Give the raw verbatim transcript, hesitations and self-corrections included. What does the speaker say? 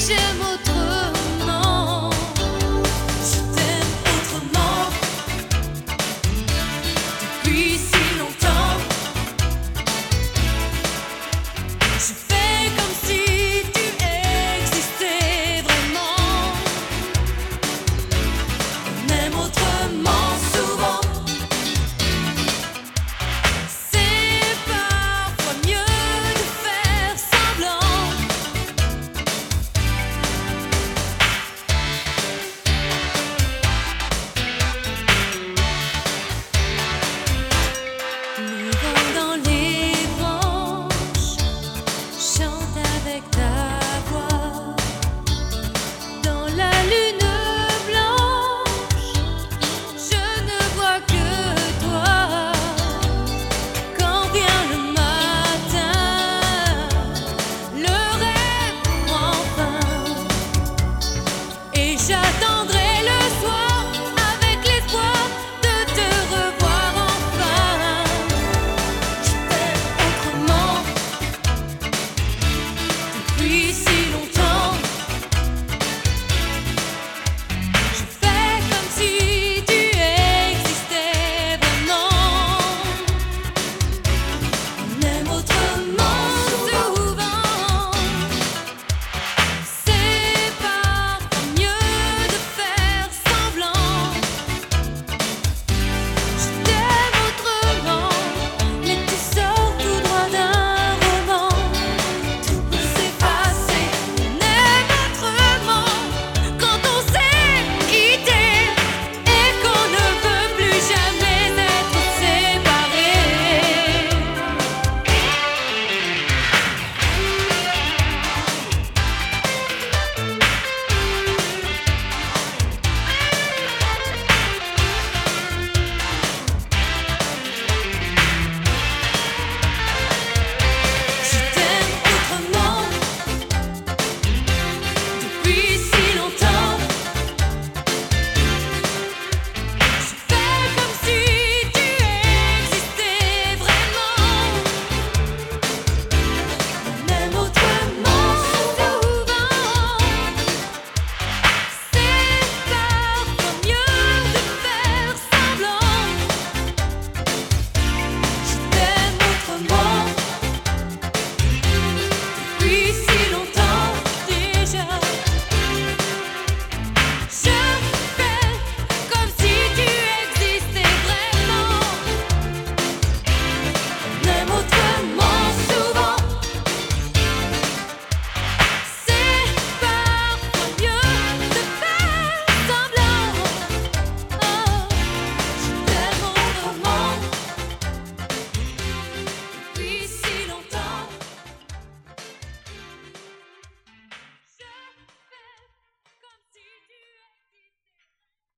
j'aime autrement. Je t'aime autrement depuis si longtemps. Je fais comme si tu existais vraiment. On aime autrement souvent. C'est parfois mieux de faire semblant. Le vent dans les branches chante avec ta voix. Dans la lune blanche, je ne vois que toi. Quand vient le matin, le rêve prend fin, et j'attendrai le soir avec l'espoir de te revoir enfin. Je t'aime autrement depuis si